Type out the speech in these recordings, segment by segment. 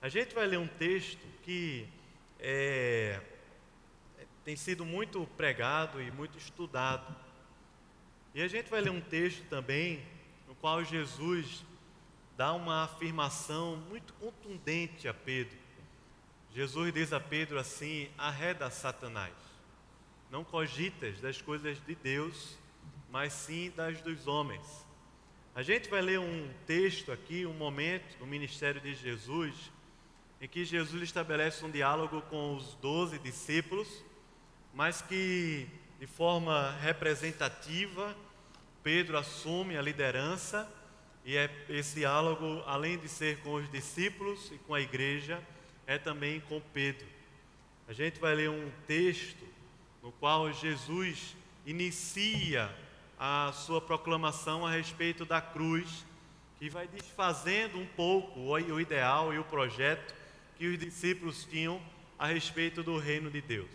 A gente vai ler um texto que tem sido muito pregado e muito estudado. E a gente vai ler um texto também no qual Jesus dá uma afirmação muito contundente a Pedro. Jesus diz a Pedro assim: arreda Satanás, não cogitas das coisas de Deus, mas sim das dos homens. A gente vai ler um texto aqui, um momento do ministério de Jesus, em que Jesus estabelece um diálogo com os 12 discípulos, mas que de forma representativa Pedro assume a liderança, e esse diálogo, além de ser com os discípulos e com a igreja, é também com Pedro. A gente vai ler um texto no qual Jesus inicia a sua proclamação a respeito da cruz, que vai desfazendo um pouco o ideal e o projeto que os discípulos tinham a respeito do reino de Deus.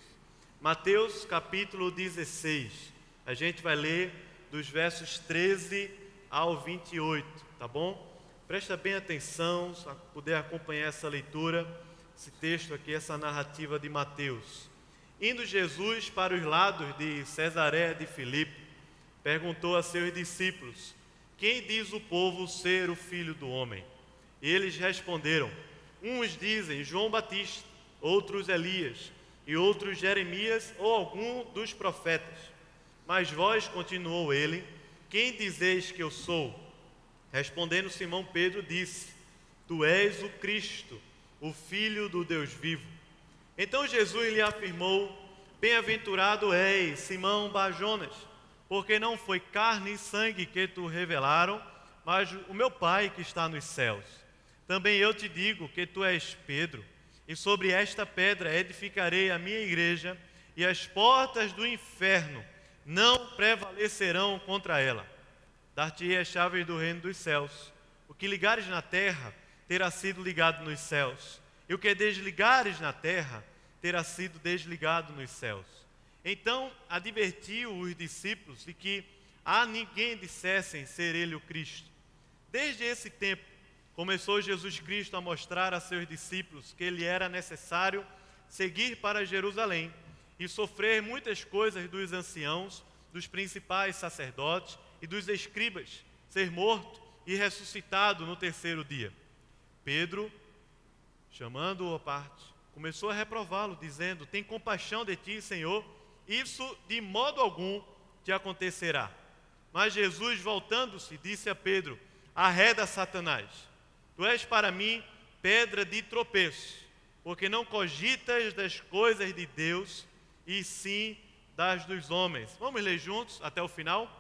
Mateus capítulo 16, a gente vai ler dos versos 13 ao 28, tá bom? Presta bem atenção, para poder acompanhar essa leitura, esse texto aqui, essa narrativa de Mateus. Indo Jesus para os lados de Cesareia de Filipe, perguntou a seus discípulos: quem diz o povo ser o Filho do Homem? E eles responderam: uns dizem João Batista, outros Elias, e outros Jeremias ou algum dos profetas. Mas vós, continuou ele, quem dizeis que eu sou? Respondendo Simão Pedro disse: tu és o Cristo, o Filho do Deus vivo. Então Jesus lhe afirmou: bem-aventurado és, Simão Bar-Jonas, porque não foi carne e sangue que te revelaram, mas o meu Pai que está nos céus. Também eu te digo que tu és Pedro, e sobre esta pedra edificarei a minha igreja, e as portas do inferno não prevalecerão contra ela. Dar-te-ei as chaves do reino dos céus. O que ligares na terra terá sido ligado nos céus, e o que desligares na terra terá sido desligado nos céus. Então advertiu os discípulos de que a ninguém dissessem ser ele o Cristo. Desde esse tempo começou Jesus Cristo a mostrar a seus discípulos que ele era necessário seguir para Jerusalém e sofrer muitas coisas dos anciãos, dos principais sacerdotes e dos escribas, ser morto e ressuscitado no terceiro dia. Pedro, chamando-o à parte, começou a reprová-lo, dizendo: tem compaixão de ti, Senhor, isso de modo algum te acontecerá. Mas Jesus, voltando-se, disse a Pedro: arreda Satanás, tu és para mim pedra de tropeço, porque não cogitas das coisas de Deus, e sim das dos homens. Vamos ler juntos até o final?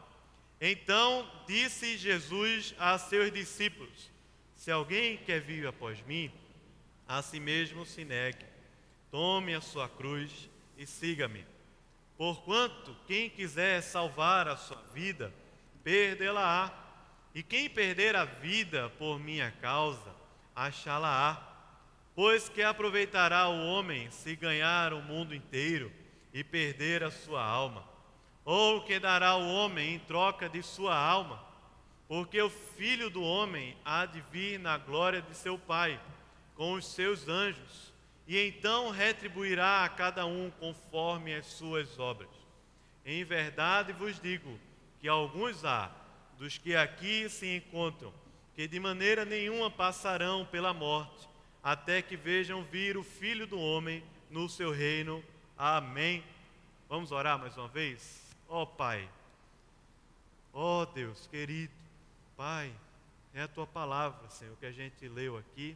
Então disse Jesus a seus discípulos: se alguém quer vir após mim, a si mesmo se negue, tome a sua cruz e siga-me. Porquanto quem quiser salvar a sua vida, perdê-la-á, e quem perder a vida por minha causa, achá-la-á. Pois que aproveitará o homem se ganhar o mundo inteiro e perder a sua alma? Ou que dará o homem em troca de sua alma? Porque o Filho do Homem há de vir na glória de seu Pai, com os seus anjos, e então retribuirá a cada um conforme as suas obras. Em verdade vos digo que alguns há, dos que aqui se encontram, que de maneira nenhuma passarão pela morte, até que vejam vir o Filho do Homem no seu reino. Amém. Vamos orar mais uma vez? Ó Pai, ó Deus querido, Pai, é a Tua palavra, Senhor, que a gente leu aqui,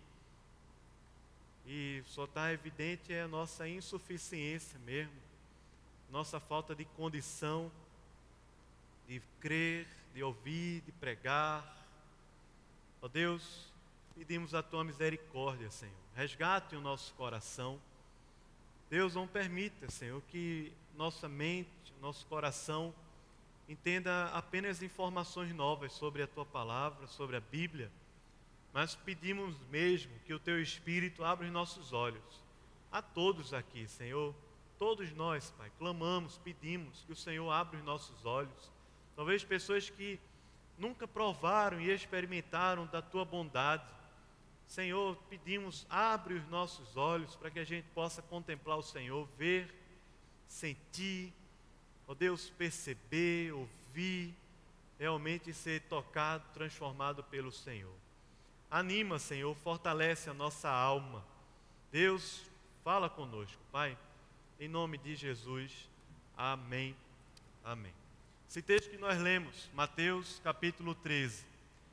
e só está evidente a nossa insuficiência mesmo, nossa falta de condição de crer, de ouvir, de pregar. Ó Deus, pedimos a Tua misericórdia, Senhor, resgate o nosso coração. Deus, não permita, Senhor, que nossa mente, nosso coração entenda apenas informações novas sobre a Tua palavra, sobre a Bíblia, mas pedimos mesmo que o Teu Espírito abra os nossos olhos, a todos aqui, Senhor, todos nós, Pai, clamamos, pedimos que o Senhor abra os nossos olhos, talvez pessoas que nunca provaram e experimentaram da Tua bondade, Senhor, pedimos, abre os nossos olhos para que a gente possa contemplar o Senhor, ver, sentir, ó Deus, perceber, ouvir, realmente ser tocado, transformado pelo Senhor. Anima, Senhor, fortalece a nossa alma. Deus, fala conosco, Pai, em nome de Jesus, amém, amém. Esse texto que nós lemos, Mateus capítulo 13,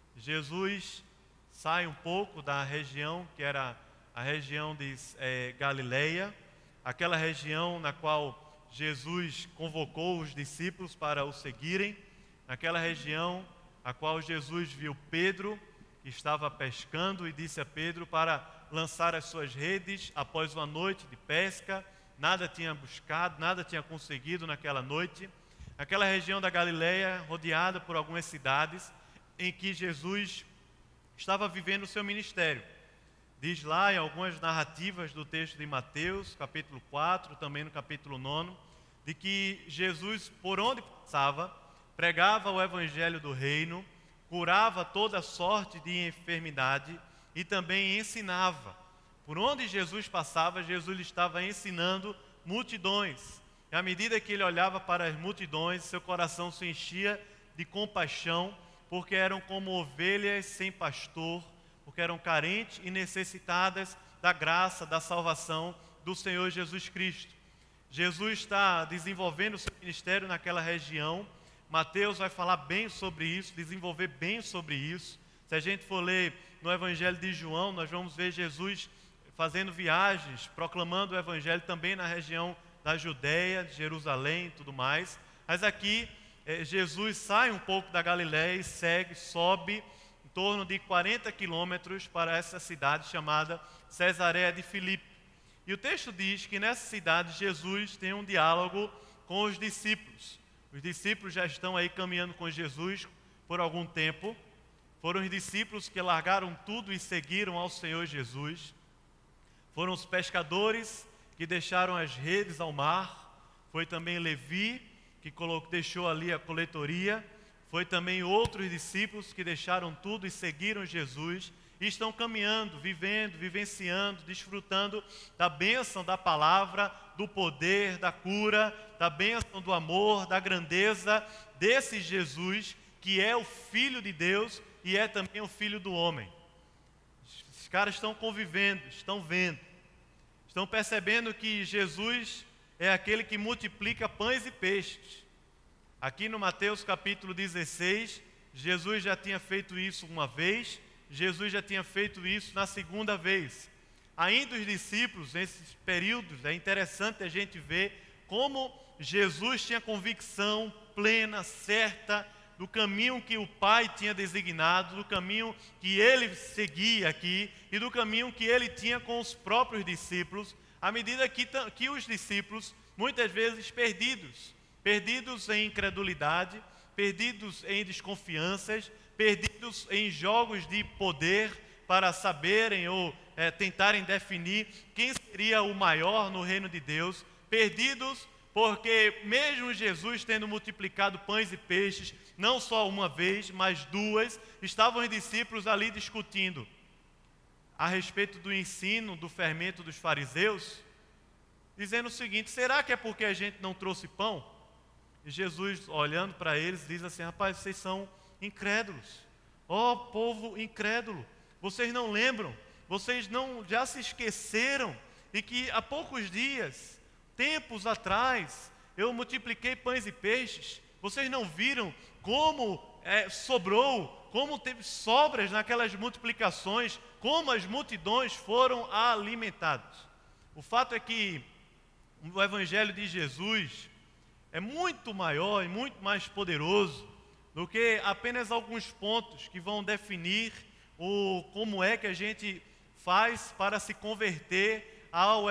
Jesus sai um pouco da região que era a região de Galileia, aquela região na qual Jesus convocou os discípulos para o seguirem, naquela região a qual Jesus viu Pedro, que estava pescando, e disse a Pedro para lançar as suas redes após uma noite de pesca. Nada tinha buscado, nada tinha conseguido naquela noite. Aquela região da Galileia, rodeada por algumas cidades, em que Jesus estava vivendo o seu ministério. Diz lá em algumas narrativas do texto de Mateus, capítulo 4, também no capítulo 9, de que Jesus, por onde passava, pregava o evangelho do reino, curava toda sorte de enfermidade e também ensinava. Por onde Jesus passava, Jesus estava ensinando multidões. E à medida que ele olhava para as multidões, seu coração se enchia de compaixão, porque eram como ovelhas sem pastor, porque eram carentes e necessitadas da graça, da salvação do Senhor Jesus Cristo. Jesus está desenvolvendo o seu ministério naquela região. Mateus vai falar bem sobre isso, desenvolver bem sobre isso. Se a gente for ler no Evangelho de João, nós vamos ver Jesus fazendo viagens, proclamando o Evangelho também na região da Judéia, de Jerusalém e tudo mais. Mas aqui, Jesus sai um pouco da Galiléia e segue, sobe em torno de 40 quilômetros para essa cidade chamada Cesareia de Filipe. E o texto diz que nessa cidade Jesus tem um diálogo com os discípulos. Os discípulos já estão aí caminhando com Jesus por algum tempo. Foram os discípulos que largaram tudo e seguiram ao Senhor Jesus. Foram os pescadores que deixaram as redes ao mar. Foi também Levi que deixou ali a coletoria. Foi também outros discípulos que deixaram tudo e seguiram Jesus. E estão caminhando, vivendo, vivenciando, desfrutando da bênção da palavra, do poder, da cura, da bênção do amor, da grandeza desse Jesus, que é o Filho de Deus e é também o Filho do homem. Esses caras estão convivendo, estão vendo, estão percebendo que Jesus é aquele que multiplica pães e peixes. Aqui no Mateus capítulo 16, Jesus já tinha feito isso uma vez, Jesus já tinha feito isso na segunda vez. Ainda os discípulos, nesses períodos, é interessante a gente ver como Jesus tinha convicção plena, certa, do caminho que o Pai tinha designado, do caminho que ele seguia aqui e do caminho que ele tinha com os próprios discípulos, à medida que os discípulos, muitas vezes perdidos em incredulidade, perdidos em desconfianças, perdidos em jogos de poder para saberem ou tentarem definir quem seria o maior no reino de Deus, perdidos porque mesmo Jesus tendo multiplicado pães e peixes, não só uma vez, mas duas, estavam os discípulos ali discutindo a respeito do ensino, do fermento dos fariseus, dizendo o seguinte: será que é porque a gente não trouxe pão? E Jesus, olhando para eles, diz assim: rapaz, vocês são incrédulos. Ó povo incrédulo, vocês não lembram? Vocês não já se esqueceram de que há poucos dias, tempos atrás, eu multipliquei pães e peixes? Vocês não viram como sobrou, como teve sobras naquelas multiplicações, como as multidões foram alimentadas? O fato é que o Evangelho de Jesus é muito maior e muito mais poderoso do que apenas alguns pontos que vão definir como é que a gente faz para se converter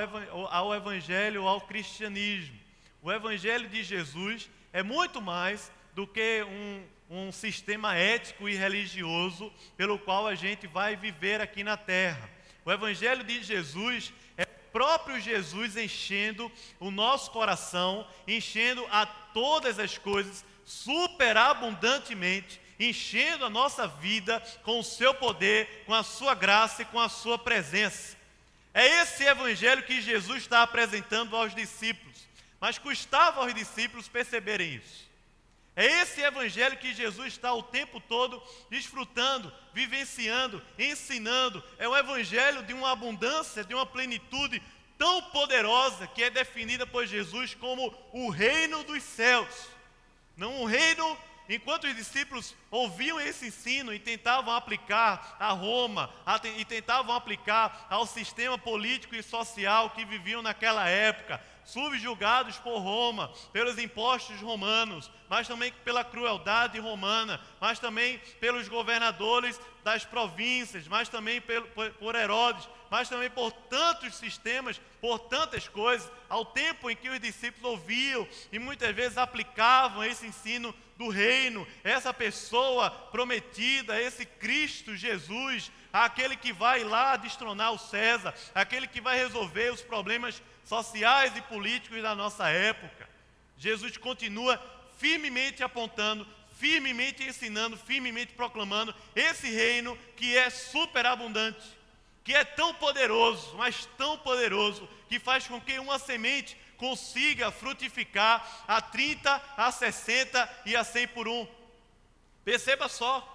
ao Evangelho, ao cristianismo. O Evangelho de Jesus é muito mais do que um sistema ético e religioso pelo qual a gente vai viver aqui na terra. O Evangelho de Jesus é o próprio Jesus enchendo o nosso coração, enchendo a todas as coisas superabundantemente enchendo a nossa vida com o seu poder, com a sua graça e com a sua presença. É esse evangelho que Jesus está apresentando aos discípulos, mas custava aos discípulos perceberem isso. É esse evangelho que Jesus está o tempo todo desfrutando, vivenciando, ensinando. É um evangelho de uma abundância, de uma plenitude tão poderosa que é definida por Jesus como o reino dos céus. Não um reino, enquanto os discípulos ouviam esse ensino e tentavam aplicar a Roma, e tentavam aplicar ao sistema político e social que viviam naquela época, subjugados por Roma, pelos impostos romanos, mas também pela crueldade romana, mas também pelos governadores das províncias, mas também por Herodes, mas também por tantos sistemas, por tantas coisas, ao tempo em que os discípulos ouviam e muitas vezes aplicavam esse ensino do reino, essa pessoa prometida, esse Cristo Jesus, aquele que vai lá destronar o César, aquele que vai resolver os problemas sociais e políticos da nossa época. Jesus continua firmemente apontando, firmemente ensinando, firmemente proclamando esse reino que é superabundante, que é tão poderoso, mas tão poderoso, que faz com que uma semente consiga frutificar a 30, a 60 e a 100 por um. Perceba só,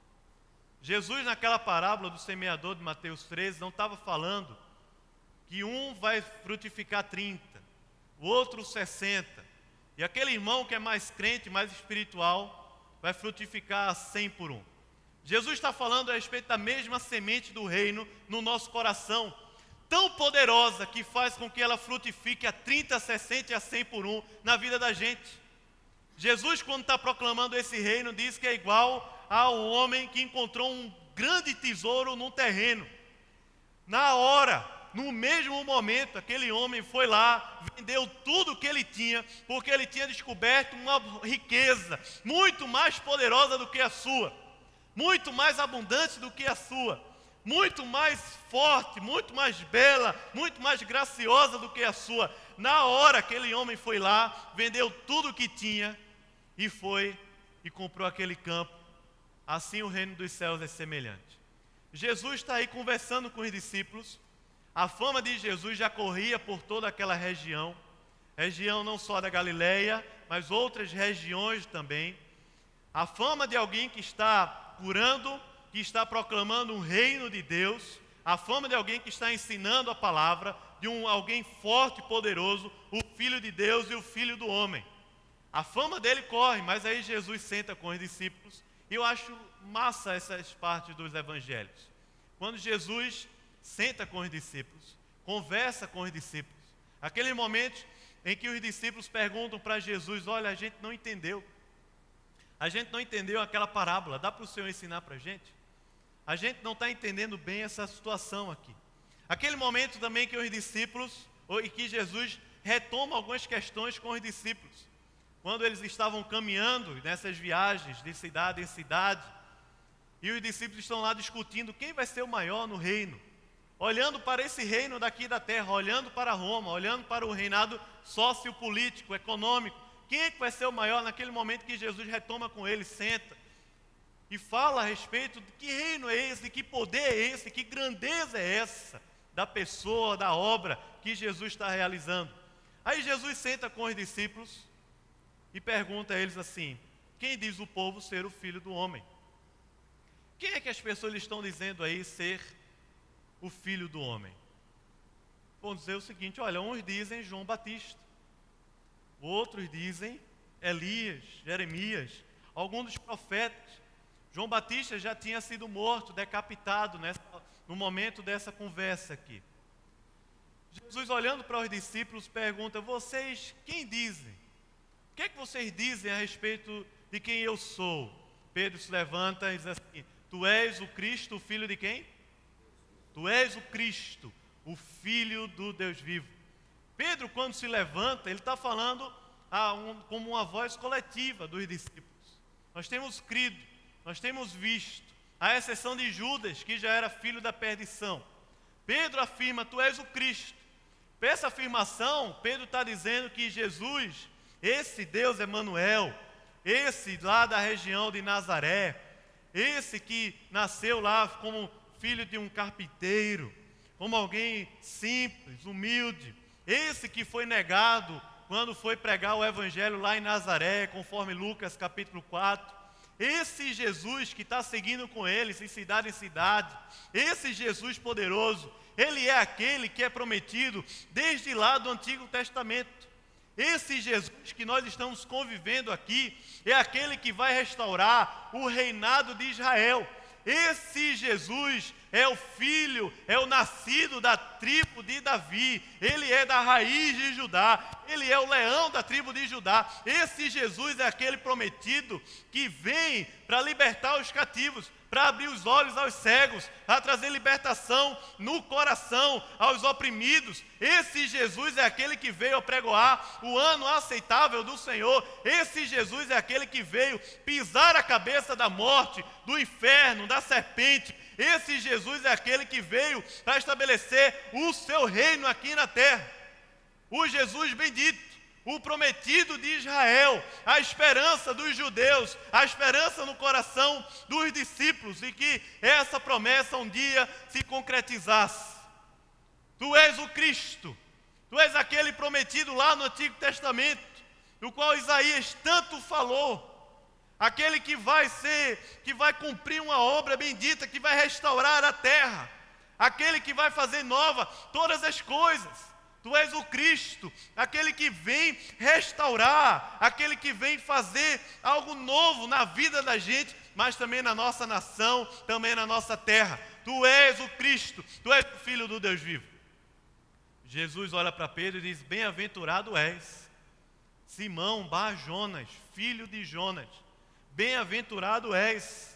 Jesus naquela parábola do semeador de Mateus 13 não estava falando que um vai frutificar 30, o outro 60, e aquele irmão que é mais crente, mais espiritual, vai frutificar 100 por um. Jesus está falando a respeito da mesma semente do reino no nosso coração, tão poderosa que faz com que ela frutifique a 30, a 60 e a 100 por um na vida da gente. Jesus, quando está proclamando esse reino, diz que é igual a um homem que encontrou um grande tesouro num terreno. Na hora, no mesmo momento, aquele homem foi lá, vendeu tudo que ele tinha, porque ele tinha descoberto uma riqueza muito mais poderosa do que a sua, muito mais abundante do que a sua, muito mais forte, muito mais bela, muito mais graciosa do que a sua. Na hora, aquele homem foi lá, vendeu tudo que tinha e foi e comprou aquele campo. Assim o reino dos céus é semelhante. Jesus está aí conversando com os discípulos. A fama de Jesus já corria por toda aquela região não só da Galileia, mas outras regiões também. A fama de alguém que está curando, que está proclamando um reino de Deus, a fama de alguém que está ensinando a palavra, de alguém forte e poderoso, o Filho de Deus e o Filho do homem. A fama dele corre, mas aí Jesus senta com os discípulos, e eu acho massa essas partes dos evangelhos. Quando Jesus senta com os discípulos, conversa com os discípulos, aquele momento em que os discípulos perguntam para Jesus: olha, a gente não entendeu aquela parábola, dá para o Senhor ensinar para a gente? A gente não está entendendo bem essa situação aqui. Aquele momento também que os discípulos, e que Jesus retoma algumas questões com os discípulos, quando eles estavam caminhando nessas viagens de cidade em cidade, e os discípulos estão lá discutindo quem vai ser o maior no reino, olhando para esse reino daqui da terra, olhando para Roma, olhando para o reinado sociopolítico, econômico. Quem é que vai ser o maior? Naquele momento que Jesus retoma com eles, senta e fala a respeito de que reino é esse, de que poder é esse, que grandeza é essa da pessoa, da obra que Jesus está realizando. Aí Jesus senta com os discípulos e pergunta a eles assim: quem diz o povo ser o Filho do Homem? Quem é que as pessoas estão dizendo aí ser o Filho do Homem? Vão dizer o seguinte: olha, uns dizem João Batista, outros dizem Elias, Jeremias, alguns dos profetas. João Batista já tinha sido morto, decapitado no momento dessa conversa aqui. Jesus, olhando para os discípulos, pergunta: vocês quem dizem? O que é que vocês dizem a respeito de quem eu sou? Pedro se levanta e diz assim: tu és o Cristo, o Filho de quem? Tu és o Cristo, o Filho do Deus vivo. Pedro, quando se levanta, ele está falando como uma voz coletiva dos discípulos. Nós temos crido, nós temos visto, à exceção de Judas, que já era filho da perdição. Pedro afirma: tu és o Cristo. Por essa afirmação, Pedro está dizendo que Jesus, esse Deus Emanuel, esse lá da região de Nazaré, esse que nasceu lá como filho de um carpinteiro, como alguém simples, humilde, esse que foi negado quando foi pregar o evangelho lá em Nazaré, conforme Lucas capítulo 4, esse Jesus que está seguindo com eles em cidade, esse Jesus poderoso, ele é aquele que é prometido desde lá do Antigo Testamento. Esse Jesus que nós estamos convivendo aqui é aquele que vai restaurar o reinado de Israel. Esse Jesus é o filho, é o nascido da tribo de Davi, ele é da raiz de Judá, ele é o leão da tribo de Judá. Esse Jesus é aquele prometido que vem para libertar os cativos, para abrir os olhos aos cegos, para trazer libertação no coração aos oprimidos. Esse Jesus é aquele que veio apregoar o ano aceitável do Senhor. Esse Jesus é aquele que veio pisar a cabeça da morte, do inferno, da serpente. Esse Jesus é aquele que veio para estabelecer o seu reino aqui na terra. O Jesus bendito, o prometido de Israel, a esperança dos judeus, a esperança no coração dos discípulos, e que essa promessa um dia se concretizasse. Tu és o Cristo, tu és aquele prometido lá no Antigo Testamento, do qual Isaías tanto falou, aquele que vai cumprir uma obra bendita, que vai restaurar a terra, aquele que vai fazer nova todas as coisas. Tu és o Cristo, aquele que vem restaurar, aquele que vem fazer algo novo na vida da gente, mas também na nossa nação, também na nossa terra. Tu és o Cristo, tu és o Filho do Deus vivo. Jesus olha para Pedro e diz: bem-aventurado és, Simão Bar-Jonas, filho de Jonas, bem-aventurado és.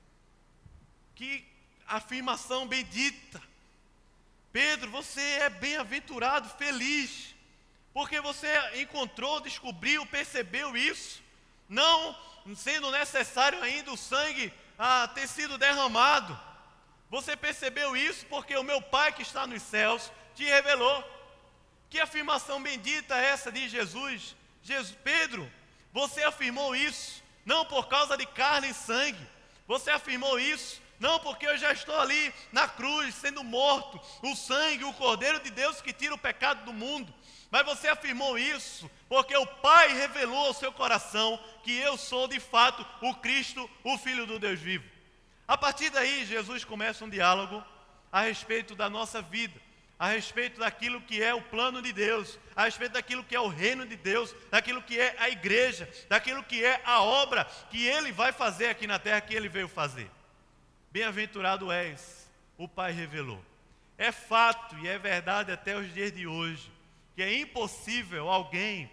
Que afirmação bendita. Pedro, você é bem-aventurado, feliz, porque você encontrou, descobriu, percebeu isso, não sendo necessário ainda o sangue ter sido derramado. Você percebeu isso porque o meu Pai que está nos céus te revelou. Que afirmação bendita é essa de Jesus? Pedro, você afirmou isso não por causa de carne e sangue, você afirmou isso não porque eu já estou ali na cruz, sendo morto, o sangue, o Cordeiro de Deus que tira o pecado do mundo, mas você afirmou isso porque o Pai revelou ao seu coração que eu sou de fato o Cristo, o Filho do Deus vivo. A partir daí, Jesus começa um diálogo a respeito da nossa vida, a respeito daquilo que é o plano de Deus, a respeito daquilo que é o reino de Deus, daquilo que é a igreja, daquilo que é a obra que Ele vai fazer aqui na terra, que Ele veio fazer. Bem-aventurado és, o Pai revelou. É fato e é verdade até os dias de hoje, que é impossível alguém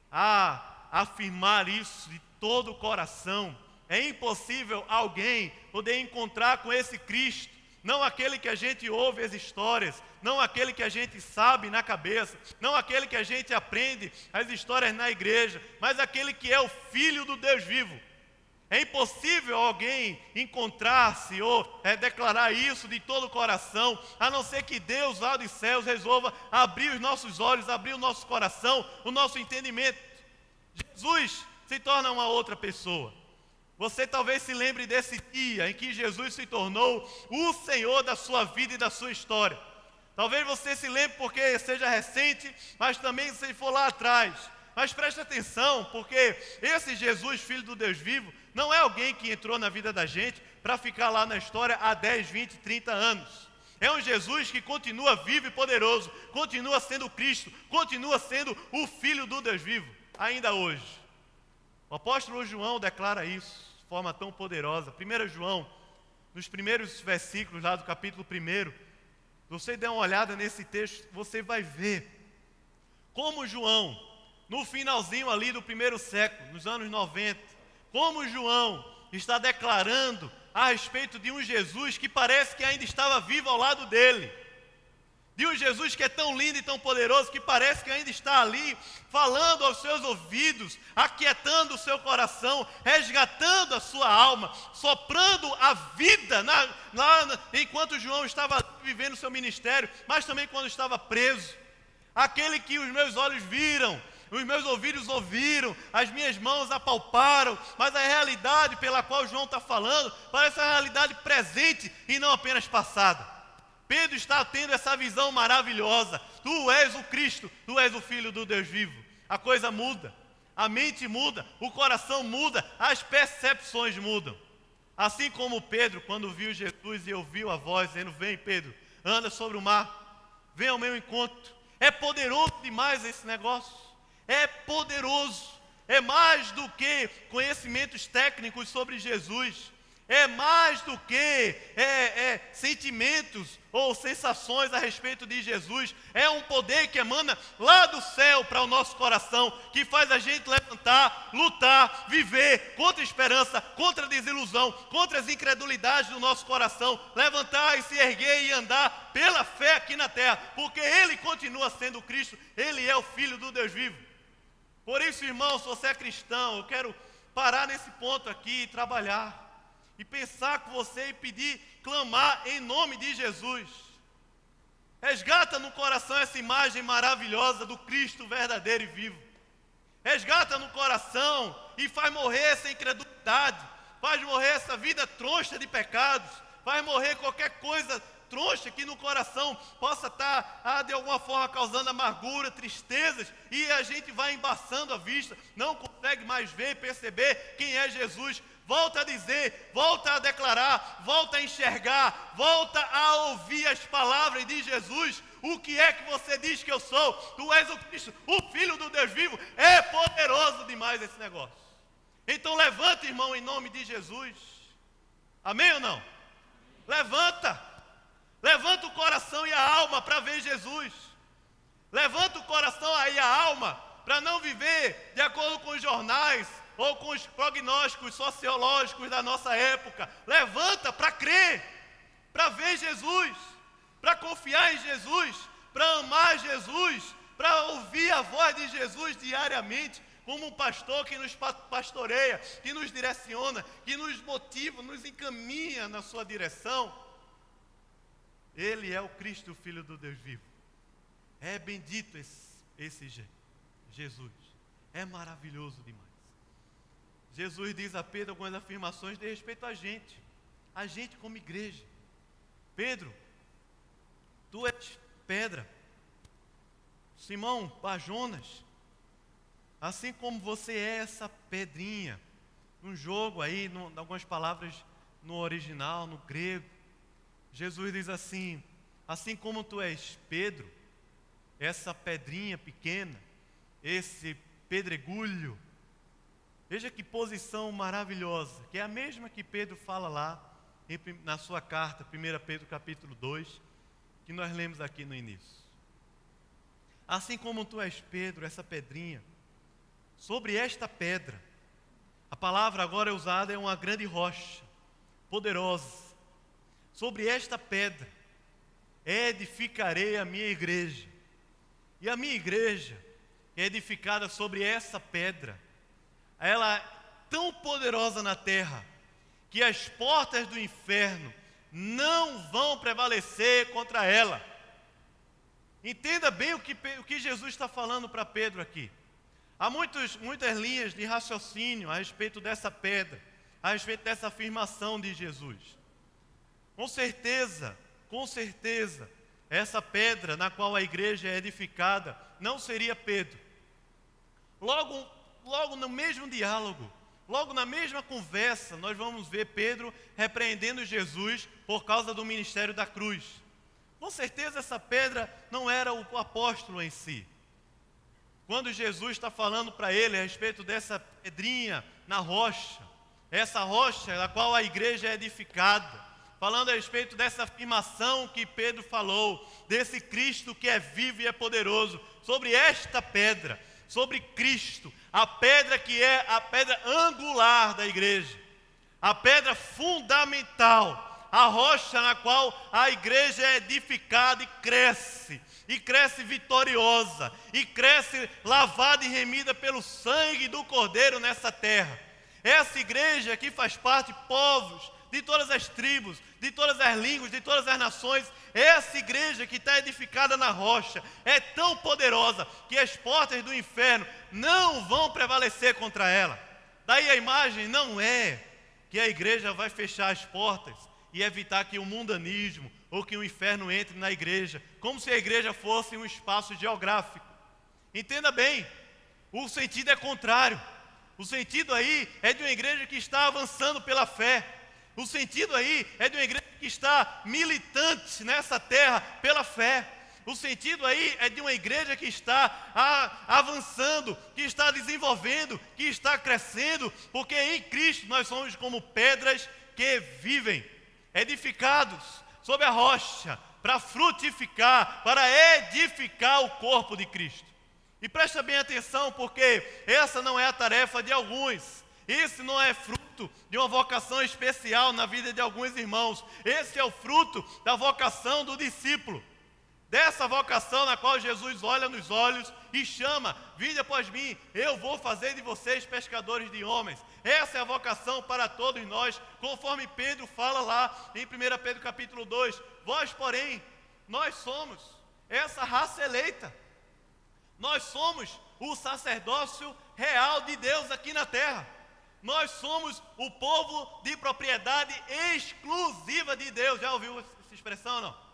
afirmar isso de todo o coração. É impossível alguém poder encontrar com esse Cristo, não aquele que a gente ouve as histórias, não aquele que a gente sabe na cabeça, não aquele que a gente aprende as histórias na igreja, mas aquele que é o Filho do Deus vivo. É impossível alguém encontrar-se ou declarar isso de todo o coração, a não ser que Deus lá dos céus resolva abrir os nossos olhos, abrir o nosso coração, o nosso entendimento. Jesus se torna uma outra pessoa. Você talvez se lembre desse dia em que Jesus se tornou o Senhor da sua vida e da sua história. Talvez você se lembre porque seja recente, mas também se for lá atrás. Mas preste atenção, porque esse Jesus, Filho do Deus vivo, não é alguém que entrou na vida da gente para ficar lá na história há 10, 20, 30 anos. É um Jesus que continua vivo e poderoso, continua sendo Cristo, continua sendo o Filho do Deus vivo, ainda hoje. O apóstolo João declara isso de forma tão poderosa. 1 João, nos primeiros versículos lá do capítulo 1, você der uma olhada nesse texto, você vai ver como João, no finalzinho ali do primeiro século, nos anos 90, como João está declarando a respeito de um Jesus que parece que ainda estava vivo ao lado dele, de um Jesus que é tão lindo e tão poderoso que parece que ainda está ali, falando aos seus ouvidos, aquietando o seu coração, resgatando a sua alma, soprando a vida enquanto João estava vivendo o seu ministério, mas também quando estava preso. Aquele que os meus olhos viram, os meus ouvidos ouviram, as minhas mãos apalparam, mas a realidade pela qual João está falando parece uma realidade presente e não apenas passada. Pedro está tendo essa visão maravilhosa. Tu és o Cristo, tu és o Filho do Deus vivo. A coisa muda, a mente muda, o coração muda, as percepções mudam. Assim como Pedro, quando viu Jesus e ouviu a voz dizendo: vem Pedro, anda sobre o mar, vem ao meu encontro. É poderoso demais esse negócio, é poderoso, é mais do que conhecimentos técnicos sobre Jesus, é mais do que sentimentos ou sensações a respeito de Jesus, é um poder que emana lá do céu para o nosso coração, que faz a gente levantar, lutar, viver contra a esperança, contra a desilusão, contra as incredulidades do nosso coração, levantar e se erguer e andar pela fé aqui na terra, porque Ele continua sendo o Cristo, Ele é o Filho do Deus vivo. Por isso, irmão, se você é cristão, eu quero parar nesse ponto aqui e trabalhar, e pensar com você e pedir, clamar em nome de Jesus. Resgata no coração essa imagem maravilhosa do Cristo verdadeiro e vivo. Resgata no coração e faz morrer essa incredulidade, faz morrer essa vida troncha de pecados, faz morrer qualquer coisa troncha que no coração possa estar de alguma forma causando amargura, tristezas, e a gente vai embaçando a vista, não consegue mais ver, perceber quem é Jesus. Volta a dizer, volta a declarar, volta a enxergar, volta a ouvir as palavras de Jesus. O que é que você diz que eu sou? Tu és o Cristo, o Filho do Deus vivo. É poderoso demais esse negócio. Então levanta, irmão, em nome de Jesus. Amém ou não? Levanta. Levanta o coração e a alma para ver Jesus. Levanta o coração e a alma para não viver de acordo com os jornais ou com os prognósticos sociológicos da nossa época. Levanta para crer, para ver Jesus, para confiar em Jesus, para amar Jesus, para ouvir a voz de Jesus diariamente, como um pastor que nos pastoreia, que nos direciona, que nos motiva, nos encaminha na sua direção. Ele é o Cristo, o Filho do Deus vivo. É bendito esse Jesus. É maravilhoso demais. Jesus diz a Pedro algumas afirmações de respeito a gente como igreja. Pedro, tu és pedra. Simão, Barjonas, assim como você é essa pedrinha, um jogo aí, algumas palavras no original, no grego, Jesus diz assim: assim como tu és Pedro, essa pedrinha pequena, esse pedregulho. Veja que posição maravilhosa, que é a mesma que Pedro fala lá na sua carta, 1 Pedro capítulo 2, que nós lemos aqui no início. Assim como tu és Pedro, essa pedrinha, sobre esta pedra, a palavra agora usada é uma grande rocha, poderosa. Sobre esta pedra edificarei a minha igreja, e a minha igreja é edificada sobre essa pedra. Ela é tão poderosa na terra que as portas do inferno não vão prevalecer contra ela. Entenda bem o que Jesus está falando para Pedro aqui. Há muitas linhas de raciocínio a respeito dessa pedra, a respeito dessa afirmação de Jesus. Com certeza, essa pedra na qual a igreja é edificada não seria Pedro. Logo no mesmo diálogo, logo na mesma conversa, nós vamos ver Pedro repreendendo Jesus por causa do ministério da cruz. Com certeza essa pedra não era o apóstolo em si. Quando Jesus está falando para ele a respeito dessa pedrinha na rocha, essa rocha na qual a igreja é edificada, falando a respeito dessa afirmação que Pedro falou, desse Cristo que é vivo e é poderoso, sobre esta pedra, sobre Cristo, a pedra que é a pedra angular da igreja, a pedra fundamental, a rocha na qual a igreja é edificada e cresce vitoriosa, e cresce lavada e remida pelo sangue do Cordeiro nessa terra. Essa igreja que faz parte de povos, de todas as tribos, de todas as línguas, de todas as nações. Essa igreja que está edificada na rocha é tão poderosa que as portas do inferno não vão prevalecer contra ela. Daí a imagem não é que a igreja vai fechar as portas e evitar que o mundanismo ou que o inferno entre na igreja, como se a igreja fosse um espaço geográfico. Entenda bem, o sentido é contrário. O sentido aí é de uma igreja que está avançando pela fé. O sentido aí é de uma igreja que está militante nessa terra pela fé. O sentido aí é de uma igreja que está avançando, que está desenvolvendo, que está crescendo, porque em Cristo nós somos como pedras que vivem, edificados sobre a rocha, para frutificar, para edificar o corpo de Cristo. E presta bem atenção, porque essa não é a tarefa de alguns. Esse não é fruto de uma vocação especial na vida de alguns irmãos. Esse é o fruto da vocação do discípulo. Dessa vocação na qual Jesus olha nos olhos e chama: vinde após mim, eu vou fazer de vocês pescadores de homens. Essa é a vocação para todos nós, conforme Pedro fala lá em 1 Pedro capítulo 2. Vós, porém, nós somos essa raça eleita. Nós somos o sacerdócio real de Deus aqui na terra. Nós somos o povo de propriedade exclusiva de Deus. Já ouviu essa expressão, não?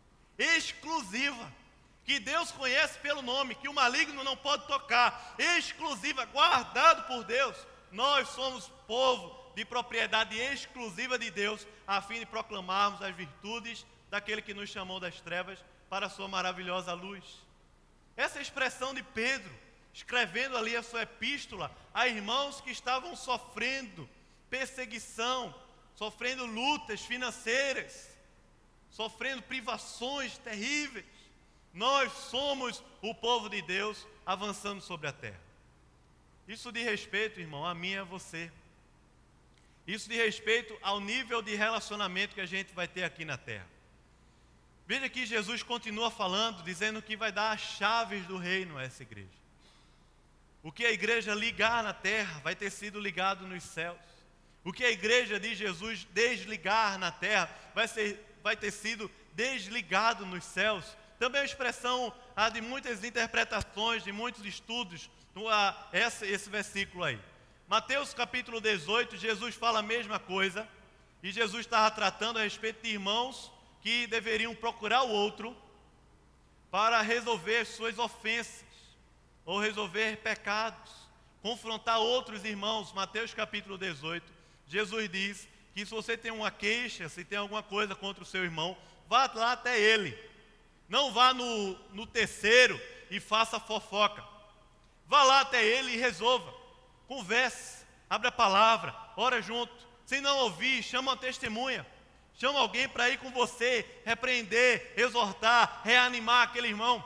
Exclusiva, que Deus conhece pelo nome, que o maligno não pode tocar, exclusiva, guardado por Deus. Nós somos povo de propriedade exclusiva de Deus, a fim de proclamarmos as virtudes daquele que nos chamou das trevas para a sua maravilhosa luz. Essa expressão de Pedro, escrevendo ali a sua epístola a irmãos que estavam sofrendo perseguição, sofrendo lutas financeiras, sofrendo privações terríveis. Nós somos o povo de Deus avançando sobre a terra. Isso diz respeito, irmão, a mim e a você. Isso diz respeito ao nível de relacionamento que a gente vai ter aqui na terra. Veja que Jesus continua falando, dizendo que vai dar as chaves do reino a essa igreja. O que a igreja ligar na terra vai ter sido ligado nos céus. O que a igreja de Jesus desligar na terra vai ter sido desligado nos céus. Também é uma expressão de muitas interpretações, de muitos estudos, esse versículo aí. Mateus capítulo 18, Jesus fala a mesma coisa, e Jesus estava tratando a respeito de irmãos que deveriam procurar o outro para resolver suas ofensas, ou resolver pecados, confrontar outros irmãos. Mateus capítulo 18, Jesus diz que se você tem uma queixa, se tem alguma coisa contra o seu irmão, vá lá até ele. Não vá no terceiro e faça fofoca. Vá lá até ele e resolva. Converse, abre a palavra, ora junto. Se não ouvir, chama uma testemunha. Chama alguém para ir com você, repreender, exortar, reanimar aquele irmão.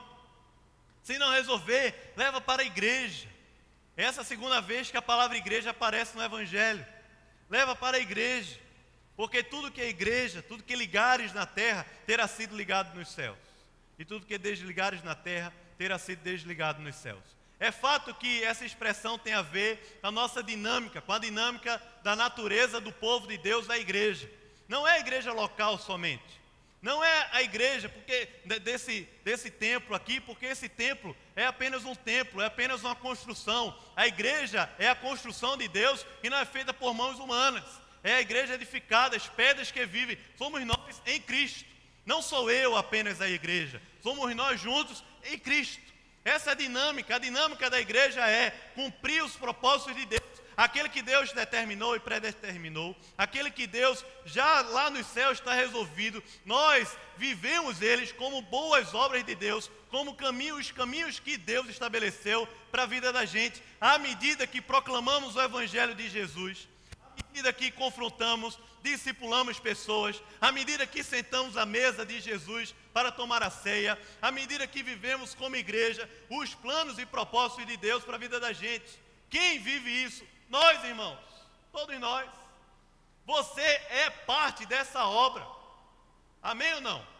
Se não resolver, leva para a igreja. Essa é a segunda vez que a palavra igreja aparece no Evangelho. Leva para a igreja, porque tudo que é igreja, tudo que ligares na terra, terá sido ligado nos céus. E tudo que desligares na terra, terá sido desligado nos céus. É fato que essa expressão tem a ver com a nossa dinâmica, com a dinâmica da natureza do povo de Deus da igreja. Não é a igreja local somente. Não é a igreja porque desse templo aqui, porque esse templo é apenas um templo, é apenas uma construção. A igreja é a construção de Deus e não é feita por mãos humanas. É a igreja edificada, as pedras que vivem. Somos nós em Cristo. Não sou eu apenas a igreja, somos nós juntos em Cristo. Essa é a dinâmica da igreja é cumprir os propósitos de Deus. Aquele que Deus determinou e predeterminou, aquele que Deus já lá nos céus está resolvido, nós vivemos eles como boas obras de Deus, como os caminhos que Deus estabeleceu para a vida da gente, à medida que proclamamos o Evangelho de Jesus, à medida que confrontamos, discipulamos pessoas, à medida que sentamos à mesa de Jesus para tomar a ceia, à medida que vivemos como igreja, os planos e propósitos de Deus para a vida da gente. Quem vive isso? Nós, irmãos, todos nós. Você é parte dessa obra. Amém ou não?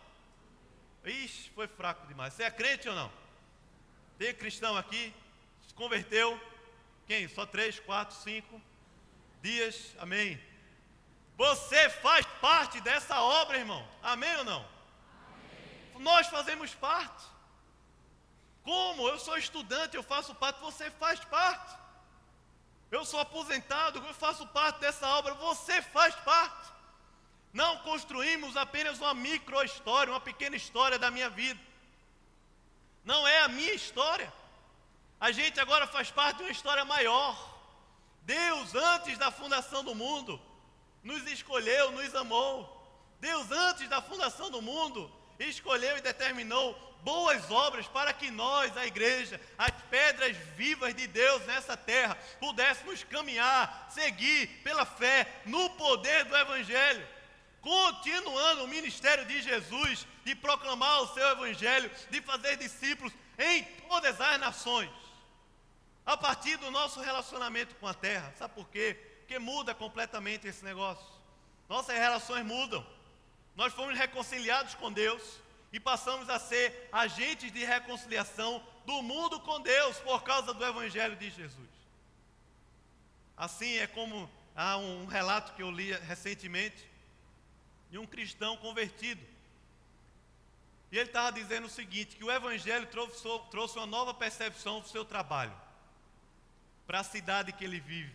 Ixi, foi fraco demais. Você é crente ou não? Tem cristão aqui? Se converteu? Quem? Só 3, 4, 5 dias? Amém. Você faz parte dessa obra, irmão. Amém ou não? Amém. Nós fazemos parte. Como? Eu sou estudante, eu faço parte, você faz parte. Eu sou aposentado, eu faço parte dessa obra, você faz parte. Não construímos apenas uma micro-história, uma pequena história da minha vida. Não é a minha história. A gente agora faz parte de uma história maior. Deus, antes da fundação do mundo, nos escolheu, nos amou. Deus, antes da fundação do mundo, escolheu e determinou boas obras para que nós, a igreja, as pedras vivas de Deus nessa terra, pudéssemos caminhar, seguir pela fé no poder do Evangelho, continuando o ministério de Jesus, de proclamar o seu Evangelho, de fazer discípulos em todas as nações, a partir do nosso relacionamento com a terra. Sabe por quê? Porque muda completamente esse negócio. Nossas relações mudam. Nós fomos reconciliados com Deus e passamos a ser agentes de reconciliação do mundo com Deus por causa do Evangelho de Jesus. Assim é como há um relato que eu li recentemente de um cristão convertido. E ele estava dizendo o seguinte, que o Evangelho trouxe uma nova percepção do seu trabalho, para a cidade que ele vive.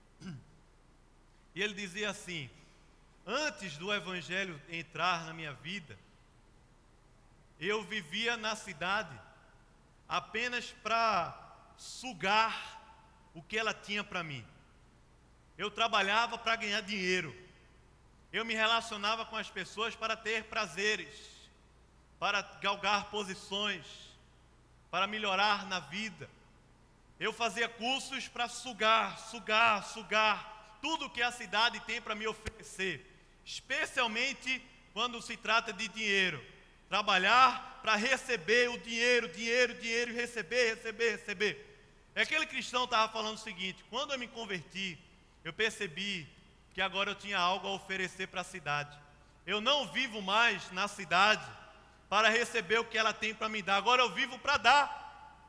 E ele dizia assim: antes do Evangelho entrar na minha vida, eu vivia na cidade apenas para sugar o que ela tinha para mim. Eu trabalhava para ganhar dinheiro. Eu me relacionava com as pessoas para ter prazeres, para galgar posições, para melhorar na vida. Eu fazia cursos para sugar tudo que a cidade tem para me oferecer, especialmente quando se trata de dinheiro. Trabalhar para receber o dinheiro e receber. Aquele cristão estava falando o seguinte: quando eu me converti, eu percebi que agora eu tinha algo a oferecer para a cidade. Eu não vivo mais na cidade para receber o que ela tem para me dar, agora eu vivo para dar.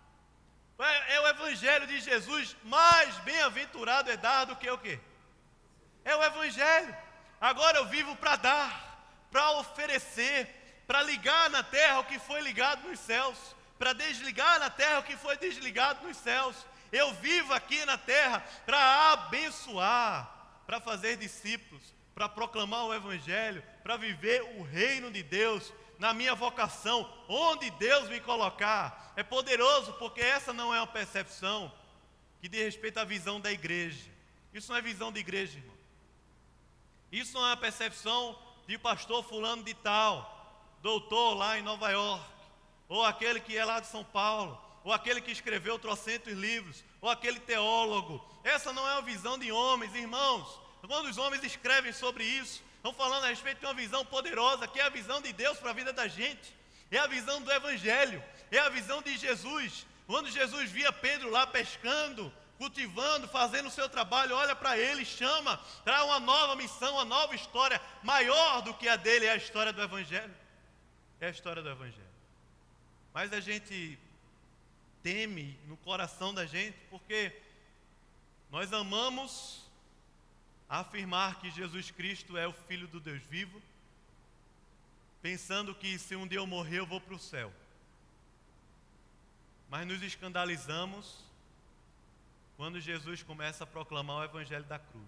É o Evangelho de Jesus, mais bem-aventurado é dar do que o quê? É o Evangelho. Agora eu vivo para dar, para oferecer, para ligar na terra o que foi ligado nos céus, para desligar na terra o que foi desligado nos céus. Eu vivo aqui na terra para abençoar, para fazer discípulos, para proclamar o Evangelho, para viver o reino de Deus na minha vocação, onde Deus me colocar. É poderoso, porque essa não é uma percepção que diz respeito à visão da igreja. Isso não é visão de igreja, irmão. Isso não é a percepção de pastor fulano de tal, doutor lá em Nova York, ou aquele que é lá de São Paulo, ou aquele que escreveu trocentos livros, ou aquele teólogo. Essa não é a visão de homens, irmãos. Quando os homens escrevem sobre isso, estão falando a respeito de uma visão poderosa, que é a visão de Deus para a vida da gente. É a visão do Evangelho, é a visão de Jesus. Quando Jesus via Pedro lá pescando, cultivando, fazendo o seu trabalho, olha para ele, chama, traz uma nova missão, uma nova história, maior do que a dele, é a história do Evangelho. É a história do Evangelho. Mas a gente teme no coração da gente, porque nós amamos afirmar que Jesus Cristo é o Filho do Deus vivo, pensando que se um dia eu morrer eu vou para o céu. Mas nos escandalizamos quando Jesus começa a proclamar o Evangelho da cruz.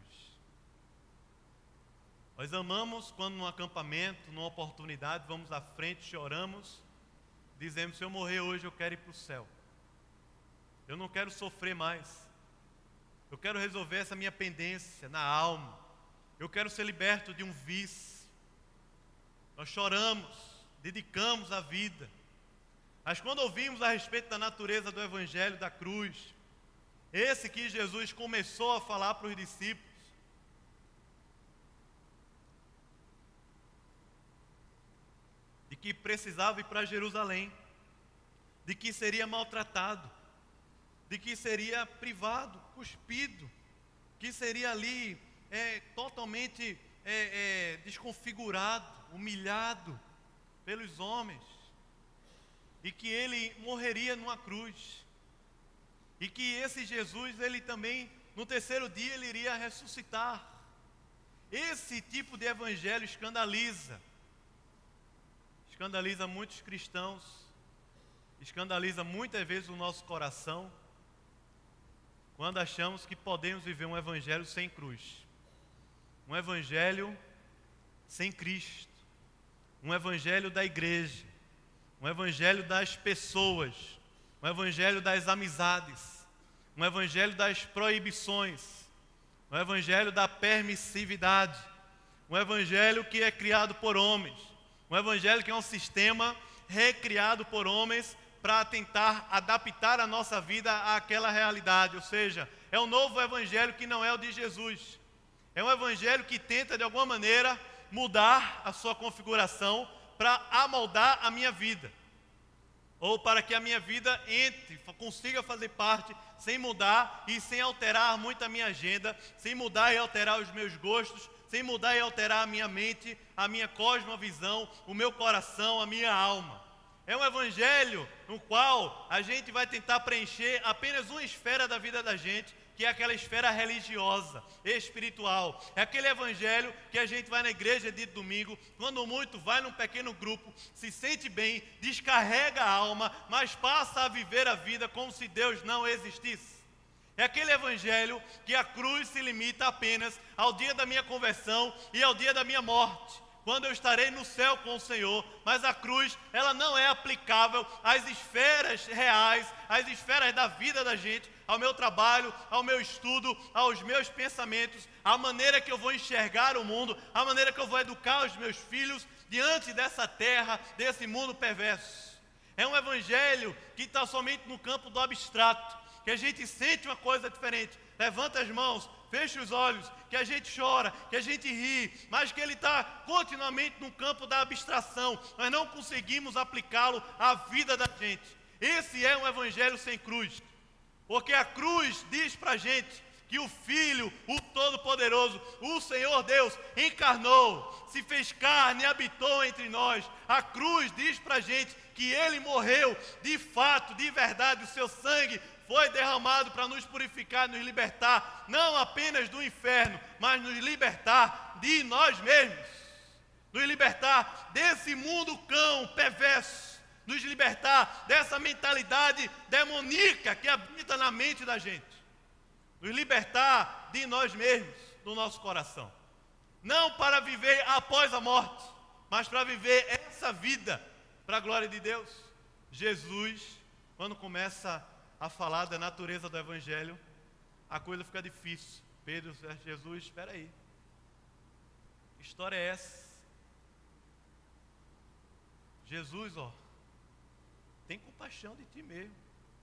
Nós amamos quando num acampamento, numa oportunidade, vamos à frente, choramos, dizemos: se eu morrer hoje eu quero ir para o céu. Eu não quero sofrer mais. Eu quero resolver essa minha pendência na alma. Eu quero ser liberto de um vício. Nós choramos, dedicamos a vida. Mas quando ouvimos a respeito da natureza do Evangelho da cruz, esse que Jesus começou a falar para os discípulos, de que precisava ir para Jerusalém, de que seria maltratado, de que seria privado, cuspido, que seria ali totalmente desconfigurado, humilhado pelos homens, e que ele morreria numa cruz, e que esse Jesus, ele também, no terceiro dia, ele iria ressuscitar. Esse tipo de evangelho escandaliza muitos cristãos, escandaliza muitas vezes o nosso coração, quando achamos que podemos viver um evangelho sem cruz, um evangelho sem Cristo, um evangelho da igreja, um evangelho das pessoas, um evangelho das amizades, um evangelho das proibições, um evangelho da permissividade, um evangelho que é criado por homens, um evangelho que é um sistema recriado por homens para tentar adaptar a nossa vida àquela realidade. Ou seja, é um novo evangelho que não é o de Jesus. É um evangelho que tenta de alguma maneira mudar a sua configuração para amoldar a minha vida, ou para que a minha vida consiga fazer parte sem mudar e sem alterar muito a minha agenda, sem mudar e alterar os meus gostos, sem mudar e alterar a minha mente, a minha cosmovisão, o meu coração, a minha alma. É um evangelho no qual a gente vai tentar preencher apenas uma esfera da vida da gente, que é aquela esfera religiosa, espiritual. É aquele evangelho que a gente vai na igreja de domingo, quando muito vai num pequeno grupo, se sente bem, descarrega a alma, mas passa a viver a vida como se Deus não existisse. É aquele evangelho que a cruz se limita apenas ao dia da minha conversão e ao dia da minha morte, quando eu estarei no céu com o Senhor. Mas a cruz, ela não é aplicável às esferas reais, às esferas da vida da gente, ao meu trabalho, ao meu estudo, aos meus pensamentos, à maneira que eu vou enxergar o mundo, à maneira que eu vou educar os meus filhos diante dessa terra, desse mundo perverso. É um evangelho que está somente no campo do abstrato, que a gente sente uma coisa diferente, levanta as mãos, fecha os olhos, que a gente chora, que a gente ri, mas que ele está continuamente no campo da abstração. Nós não conseguimos aplicá-lo à vida da gente. Esse é um evangelho sem cruz, porque a cruz diz para a gente que o Filho, o Todo-Poderoso, o Senhor Deus, encarnou, se fez carne e habitou entre nós. A cruz diz para a gente que Ele morreu de fato, de verdade, o seu sangue foi derramado para nos purificar, nos libertar, não apenas do inferno, mas nos libertar de nós mesmos, nos libertar desse mundo cão perverso, nos libertar dessa mentalidade demoníaca que habita na mente da gente, nos libertar de nós mesmos, do nosso coração, não para viver após a morte, mas para viver essa vida para a glória de Deus. Jesus, quando começa a falar da natureza do evangelho, a coisa fica difícil. Pedro, Jesus, espera aí, que história é essa? Jesus, tem compaixão de ti mesmo,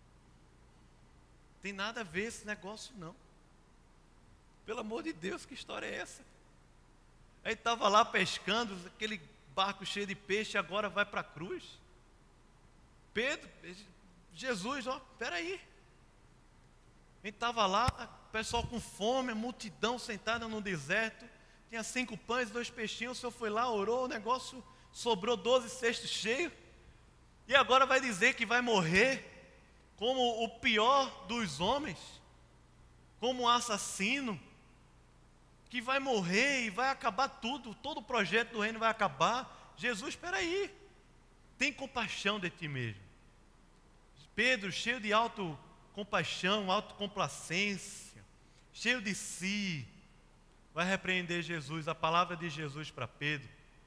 tem nada a ver esse negócio não, pelo amor de Deus, que história é essa? Aí estava lá pescando, aquele barco cheio de peixe, agora vai para a cruz. Pedro, Jesus, espera aí. A gente estava lá, o pessoal com fome, a multidão sentada no deserto, tinha 5 pães e 2 peixinhos, o Senhor foi lá, orou, o negócio sobrou 12 cestos cheios, e agora vai dizer que vai morrer como o pior dos homens, como um assassino, que vai morrer e vai acabar tudo, todo o projeto do reino vai acabar. Jesus, espera aí, tem compaixão de ti mesmo. Pedro, cheio de autocompaixão, autocomplacência, cheio de si, vai repreender Jesus. A palavra de Jesus para Pedro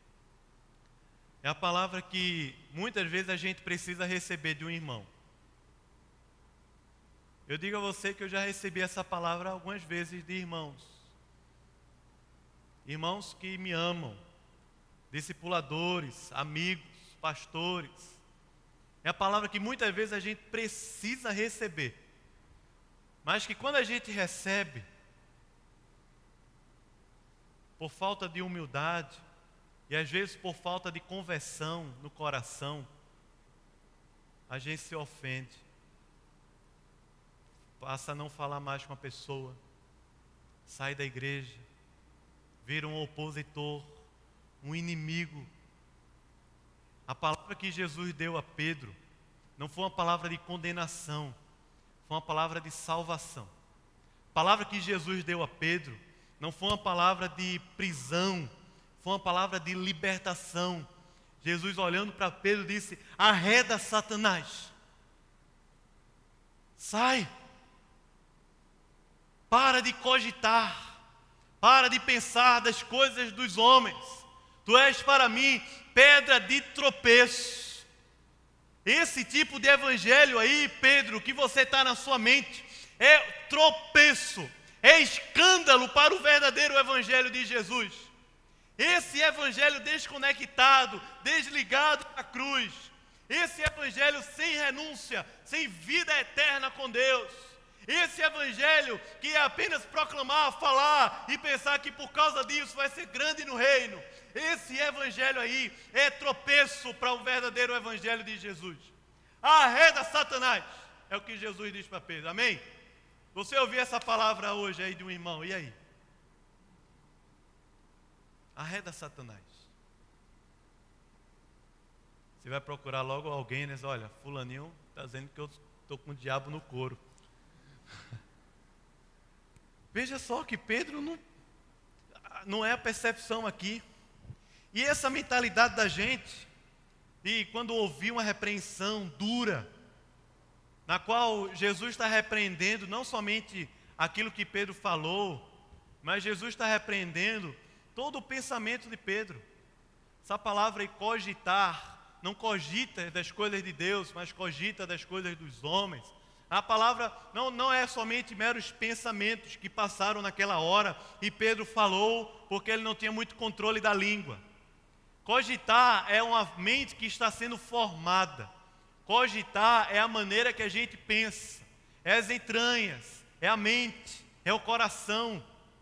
é a palavra que muitas vezes a gente precisa receber de um irmão. Eu digo a você que eu já recebi essa palavra algumas vezes de irmãos que me amam, discipuladores, amigos, pastores. É a palavra que muitas vezes a gente precisa receber, mas que quando a gente recebe, por falta de humildade, e às vezes por falta de conversão no coração, a gente se ofende, passa a não falar mais com a pessoa, sai da igreja, vira um opositor, um inimigo. A palavra que Jesus deu a Pedro não foi uma palavra de condenação, foi uma palavra de salvação. A palavra que Jesus deu a Pedro não foi uma palavra de prisão, foi uma palavra de libertação. Jesus, olhando para Pedro, disse: arreda Satanás, sai, para de cogitar, para de pensar das coisas dos homens, tu és para mim pedra de tropeço. Esse tipo de evangelho aí, Pedro, que você está na sua mente, é tropeço, é escândalo para o verdadeiro evangelho de Jesus. Esse evangelho desconectado, desligado da cruz, esse evangelho sem renúncia, sem vida eterna com Deus, esse evangelho que é apenas proclamar, falar e pensar que por causa disso vai ser grande no reino, esse evangelho aí é tropeço para o verdadeiro evangelho de Jesus. Arreda Satanás, é o que Jesus diz para Pedro, amém? Você ouviu essa palavra hoje aí de um irmão, e aí? Arreda Satanás. Você vai procurar logo alguém, né? Olha, fulaninho está dizendo que eu estou com o diabo no couro. Veja só que Pedro não é a percepção aqui. E essa mentalidade da gente, e quando ouvir uma repreensão dura, na qual Jesus está repreendendo não somente aquilo que Pedro falou, mas Jesus está repreendendo todo o pensamento de Pedro. Essa palavra aí, cogitar, não cogita das coisas de Deus, mas cogita das coisas dos homens. A palavra não é somente meros pensamentos que passaram naquela hora e Pedro falou porque ele não tinha muito controle da língua. Cogitar é uma mente que está sendo formada. Cogitar é a maneira que a gente pensa, é as entranhas, é a mente, é o coração.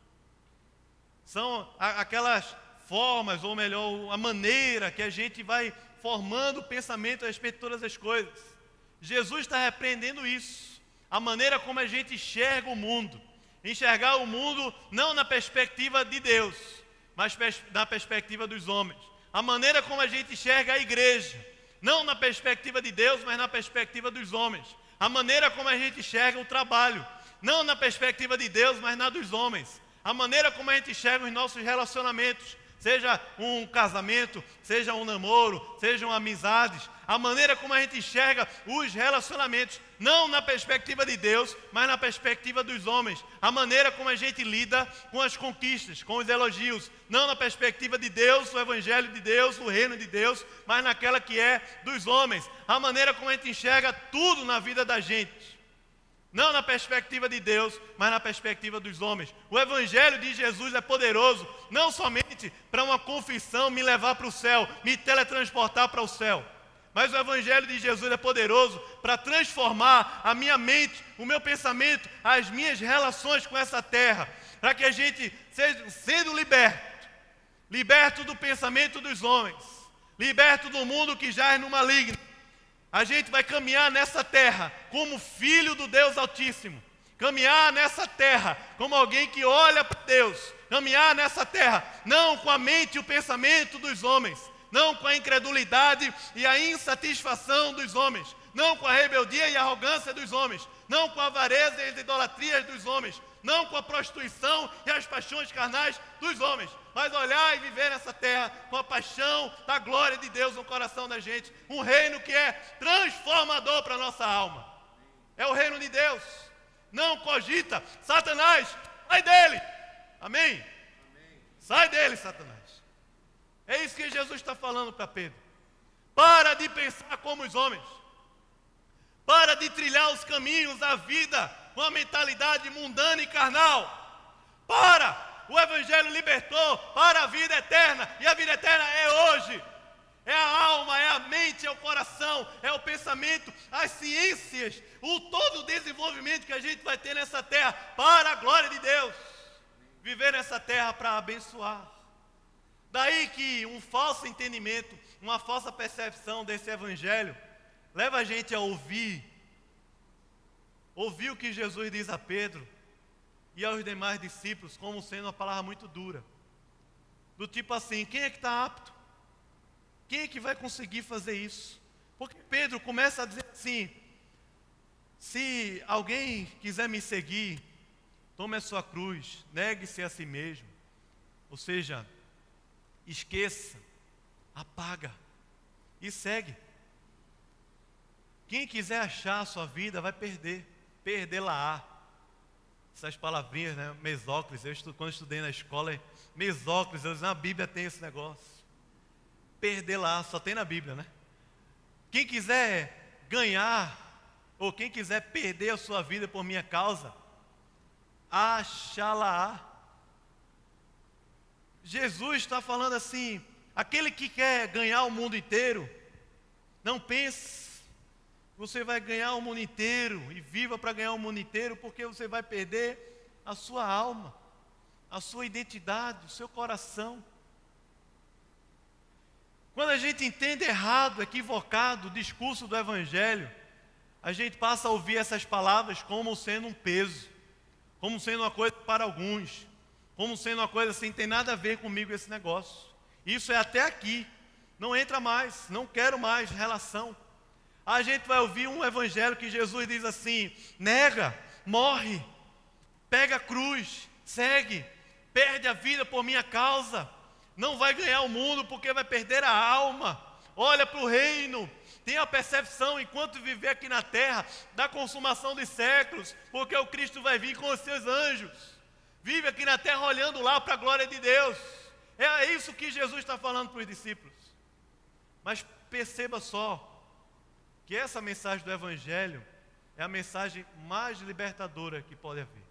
São aquelas formas, ou melhor, a maneira que a gente vai formando o pensamento a respeito de todas as coisas. Jesus está repreendendo isso, a maneira como a gente enxerga o mundo. Enxergar o mundo não na perspectiva de Deus, mas na perspectiva dos homens. A maneira como a gente enxerga a igreja, não na perspectiva de Deus, mas na perspectiva dos homens. A maneira como a gente enxerga o trabalho, não na perspectiva de Deus, mas na dos homens. A maneira como a gente enxerga os nossos relacionamentos, seja um casamento, seja um namoro, sejam amizades. A maneira como a gente enxerga os relacionamentos, não na perspectiva de Deus, mas na perspectiva dos homens. A maneira como a gente lida com as conquistas, com os elogios, não na perspectiva de Deus, o evangelho de Deus, o reino de Deus, mas naquela que é dos homens. A maneira como a gente enxerga tudo na vida da gente, não na perspectiva de Deus, mas na perspectiva dos homens. O evangelho de Jesus é poderoso, não somente para uma confissão me levar para o céu, me teletransportar para o céu, mas o evangelho de Jesus é poderoso para transformar a minha mente, o meu pensamento, as minhas relações com essa terra, para que a gente seja sendo liberto do pensamento dos homens, liberto do mundo que jaz no maligno. A gente vai caminhar nessa terra como filho do Deus Altíssimo, caminhar nessa terra como alguém que olha para Deus, caminhar nessa terra não com a mente e o pensamento dos homens, não com a incredulidade e a insatisfação dos homens, não com a rebeldia e a arrogância dos homens, não com a avareza e as idolatrias dos homens, não com a prostituição e as paixões carnais dos homens, mas olhar e viver nessa terra com a paixão da glória de Deus no coração da gente, um reino que é transformador para a nossa alma. É o reino de Deus. Não cogita, Satanás, sai dele. Amém? Sai dele, Satanás. É isso que Jesus está falando para Pedro. Para de pensar como os homens. Para de trilhar os caminhos da vida com a mentalidade mundana e carnal. O evangelho libertou para a vida eterna. E a vida eterna é hoje. É a alma, é a mente, é o coração, é o pensamento, as ciências, todo o desenvolvimento que a gente vai ter nessa terra para a glória de Deus. Viver nessa terra para abençoar. Daí que um falso entendimento, uma falsa percepção desse evangelho leva a gente a ouvir o que Jesus diz a Pedro e aos demais discípulos como sendo uma palavra muito dura. Do tipo assim, quem é que está apto? Quem é que vai conseguir fazer isso? Porque Pedro começa a dizer assim, se alguém quiser me seguir, tome a sua cruz, negue-se a si mesmo. Ou seja, esqueça, apaga e segue. Quem quiser achar a sua vida vai perdê-la-á. Essas palavrinhas, né? Mesóclise, quando estudei na escola, mesóclise, na Bíblia tem esse negócio. Perdê-la-á, só tem na Bíblia, né? Quem quiser ganhar, ou quem quiser perder a sua vida por minha causa, achá-la-á. Jesus está falando assim, aquele que quer ganhar o mundo inteiro, não pense você vai ganhar o mundo inteiro e viva para ganhar o mundo inteiro, porque você vai perder a sua alma, a sua identidade, o seu coração. Quando a gente entende errado, equivocado o discurso do Evangelho, a gente passa a ouvir essas palavras como sendo um peso, como sendo uma coisa para alguns, como sendo uma coisa assim, tem nada a ver comigo esse negócio. Isso é até aqui, não entra mais, não quero mais relação. A gente vai ouvir um evangelho que Jesus diz assim, nega, morre, pega a cruz, segue, perde a vida por minha causa, não vai ganhar o mundo porque vai perder a alma, olha para o reino, tenha a percepção enquanto viver aqui na terra, da consumação dos séculos, porque o Cristo vai vir com os seus anjos, vive aqui na terra olhando lá para a glória de Deus, é isso que Jesus está falando para os discípulos. Mas perceba só, que essa mensagem do Evangelho é a mensagem mais libertadora que pode haver.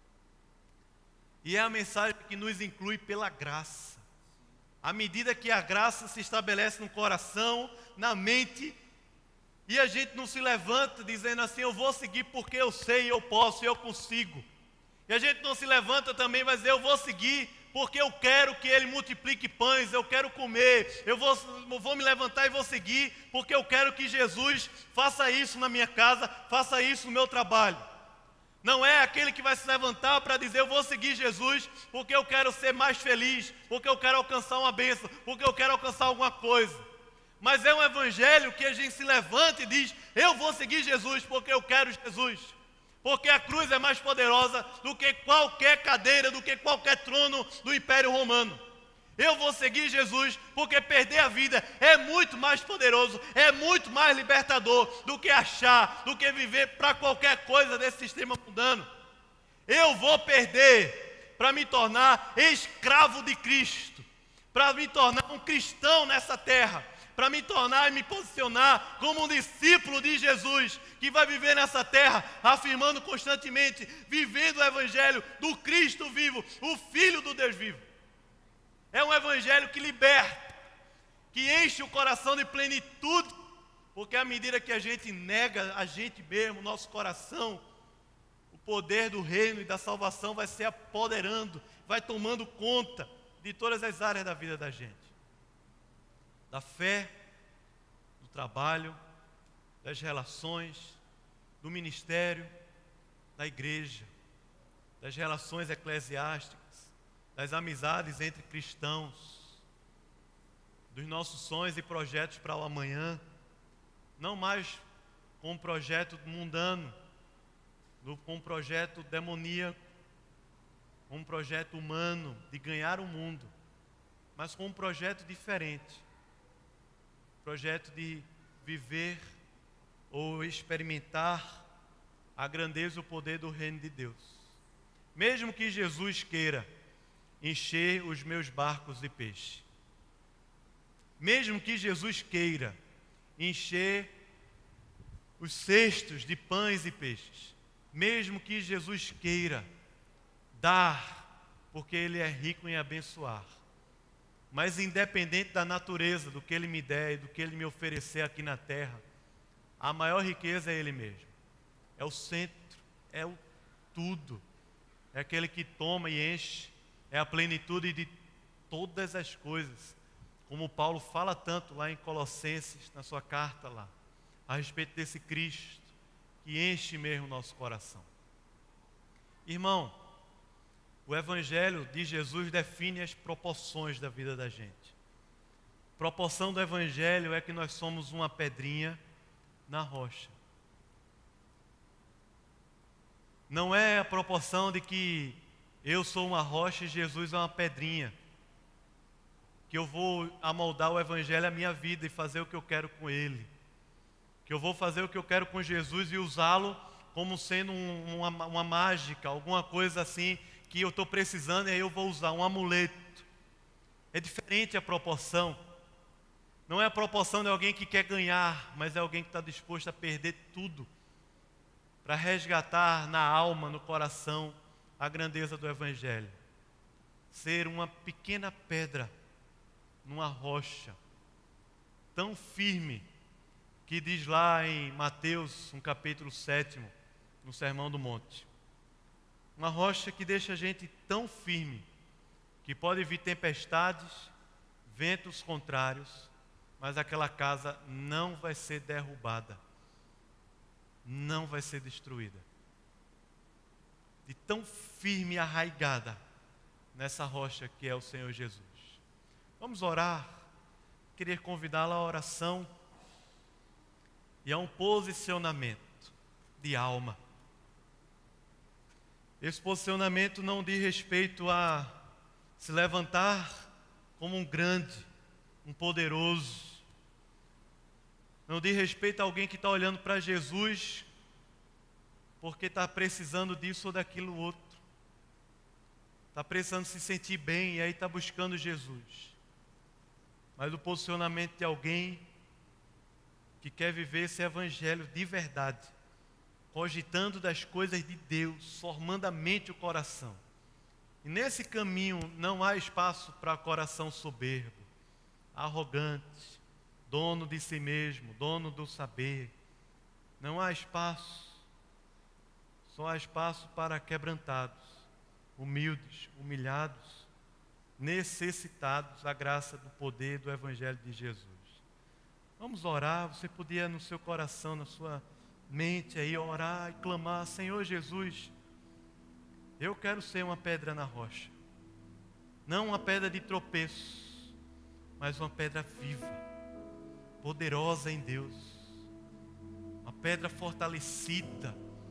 E é a mensagem que nos inclui pela graça. À medida que a graça se estabelece no coração, na mente, e a gente não se levanta dizendo assim, eu vou seguir porque eu sei, eu posso, eu consigo. E a gente não se levanta também, mas eu vou seguir porque eu quero que Ele multiplique pães, eu quero comer, eu vou me levantar e vou seguir, porque eu quero que Jesus faça isso na minha casa, faça isso no meu trabalho. Não é aquele que vai se levantar para dizer, eu vou seguir Jesus, porque eu quero ser mais feliz, porque eu quero alcançar uma bênção, porque eu quero alcançar alguma coisa. Mas é um evangelho que a gente se levanta e diz, eu vou seguir Jesus, porque eu quero Jesus. Porque a cruz é mais poderosa do que qualquer cadeira, do que qualquer trono do Império Romano. Eu vou seguir Jesus porque perder a vida é muito mais poderoso, é muito mais libertador do que achar, do que viver para qualquer coisa desse sistema mundano. Eu vou perder para me tornar escravo de Cristo, para me tornar um cristão nessa terra, para me tornar e me posicionar como um discípulo de Jesus, que vai viver nessa terra, afirmando constantemente, vivendo o evangelho do Cristo vivo, o Filho do Deus vivo. É um evangelho que liberta, que enche o coração de plenitude, porque à medida que a gente nega a gente mesmo, nosso coração, o poder do reino e da salvação vai se apoderando, vai tomando conta de todas as áreas da vida da gente. Da fé, do trabalho, das relações, do ministério, da igreja, das relações eclesiásticas, das amizades entre cristãos, dos nossos sonhos e projetos para o amanhã, não mais com um projeto mundano, com um projeto demoníaco, com um projeto humano de ganhar o mundo, mas com um projeto diferente, projeto de viver ou experimentar a grandeza e o poder do reino de Deus. Mesmo que Jesus queira encher os meus barcos de peixe, mesmo que Jesus queira encher os cestos de pães e peixes, mesmo que Jesus queira dar, porque Ele é rico em abençoar, mas independente da natureza, do que Ele me der e do que Ele me oferecer aqui na terra, a maior riqueza é Ele mesmo, é o centro, é o tudo, é aquele que toma e enche, é a plenitude de todas as coisas, como Paulo fala tanto lá em Colossenses, na sua carta lá, a respeito desse Cristo, que enche mesmo o nosso coração. Irmão, o Evangelho de Jesus define as proporções da vida da gente. Proporção do Evangelho é que nós somos uma pedrinha na rocha. Não é a proporção de que eu sou uma rocha e Jesus é uma pedrinha, que eu vou amoldar o Evangelho à minha vida e fazer o que eu quero com ele, que eu vou fazer o que eu quero com Jesus e usá-lo como sendo uma mágica, alguma coisa assim que eu estou precisando e aí eu vou usar um amuleto. É diferente a proporção. Não é a proporção de alguém que quer ganhar, mas é alguém que está disposto a perder tudo para resgatar na alma, no coração, a grandeza do Evangelho. Ser uma pequena pedra numa rocha tão firme que diz lá em Mateus, no capítulo 7, no Sermão do Monte. Uma rocha que deixa a gente tão firme que pode vir tempestades, ventos contrários, mas aquela casa não vai ser derrubada, não vai ser destruída. De tão firme e arraigada nessa rocha que é o Senhor Jesus. Vamos orar, querer convidá-la à oração e a um posicionamento de alma. Esse posicionamento não diz respeito a se levantar como um grande, um poderoso. Não diz respeito a alguém que está olhando para Jesus porque está precisando disso ou daquilo outro. Está precisando se sentir bem e aí está buscando Jesus. Mas o posicionamento de alguém que quer viver esse Evangelho de verdade, cogitando das coisas de Deus, formando a mente e o coração. E nesse caminho não há espaço para coração soberbo, arrogante, dono de si mesmo, dono do saber. Não há espaço. Só há espaço para quebrantados, humildes, humilhados, necessitados da graça, do poder do Evangelho de Jesus. Vamos orar. Você podia no seu coração, na sua mente aí, orar e clamar: Senhor Jesus, eu quero ser uma pedra na rocha. Não uma pedra de tropeço, mas uma pedra viva, poderosa em Deus. Uma pedra fortalecida,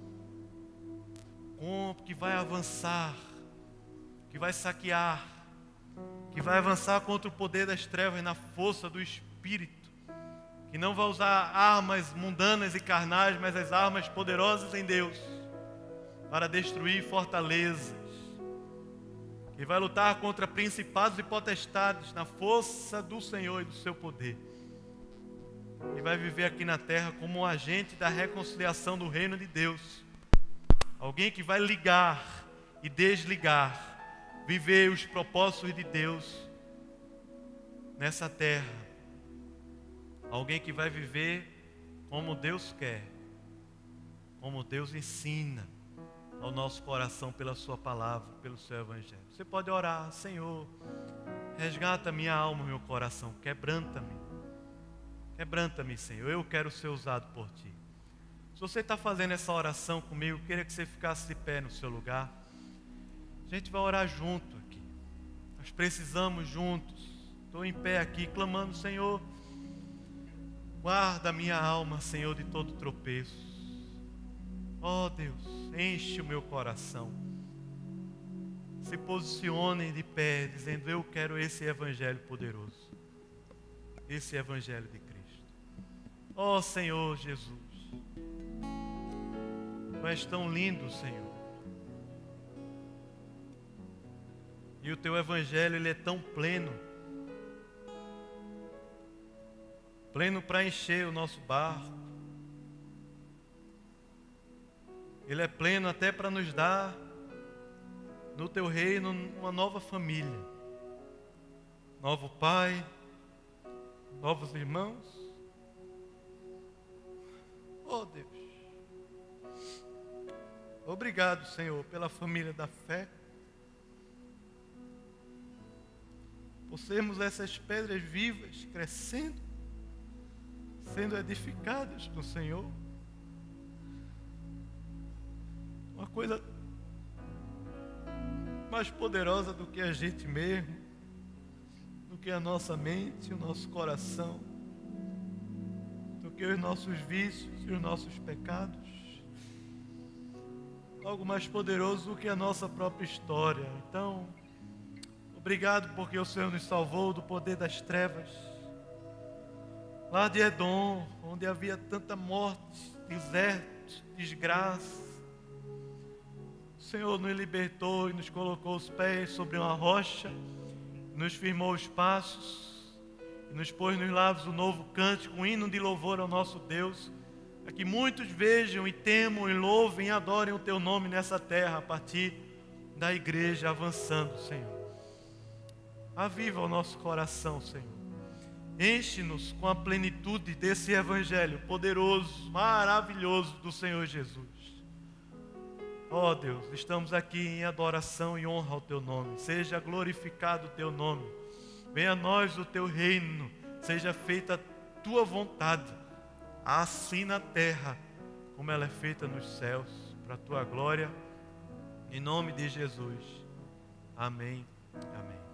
que vai avançar, que vai saquear, que vai avançar contra o poder das trevas na força do Espírito, que não vai usar armas mundanas e carnais, mas as armas poderosas em Deus, para destruir fortalezas, que vai lutar contra principados e potestades na força do Senhor e do seu poder, e vai viver aqui na terra como um agente da reconciliação do reino de Deus, alguém que vai ligar e desligar, viver os propósitos de Deus nessa terra, alguém que vai viver como Deus quer, como Deus ensina ao nosso coração pela sua palavra, pelo seu Evangelho. Você pode orar: Senhor, resgata minha alma, meu coração, quebranta-me, Senhor, eu quero ser usado por Ti. Se você está fazendo essa oração comigo, eu queria que você ficasse de pé no seu lugar. A gente vai orar junto aqui. Nós precisamos juntos. Estou em pé aqui, clamando: Senhor, guarda a minha alma, Senhor, de todo tropeço. Ó Deus, enche o meu coração. Se posicionem de pé, dizendo: eu quero esse Evangelho poderoso, esse Evangelho de Cristo. Ó Senhor Jesus, Tu és tão lindo, Senhor. E o Teu Evangelho, ele é tão pleno. Pleno para encher o nosso barco. Ele é pleno até para nos dar, no Teu reino, uma nova família. Novo pai, novos irmãos. Oh Deus. Obrigado, Senhor, pela família da fé. Por sermos essas pedras vivas, crescendo, sendo edificadas no Senhor. Uma coisa mais poderosa do que a gente mesmo, do que a nossa mente, o nosso coração, do que os nossos vícios e os nossos pecados. algo mais poderoso do que a nossa própria história. Então, obrigado porque o Senhor nos salvou do poder das trevas. Lá de Edom, onde havia tanta morte, deserto, desgraça, o Senhor nos libertou e nos colocou os pés sobre uma rocha, nos firmou os passos, e nos pôs nos lábios um novo cântico, um hino de louvor ao nosso Deus, a que muitos vejam e temam e louvem e adorem o Teu nome nessa terra, a partir da igreja avançando, Senhor. Aviva o nosso coração, Senhor. Enche-nos com a plenitude desse Evangelho poderoso, maravilhoso do Senhor Jesus. Ó Deus, estamos aqui em adoração e honra ao Teu nome. Seja glorificado o Teu nome. Venha a nós o Teu reino. Seja feita a Tua vontade, assim na terra, como ela é feita nos céus, para a Tua glória. Em nome de Jesus. Amém. Amém.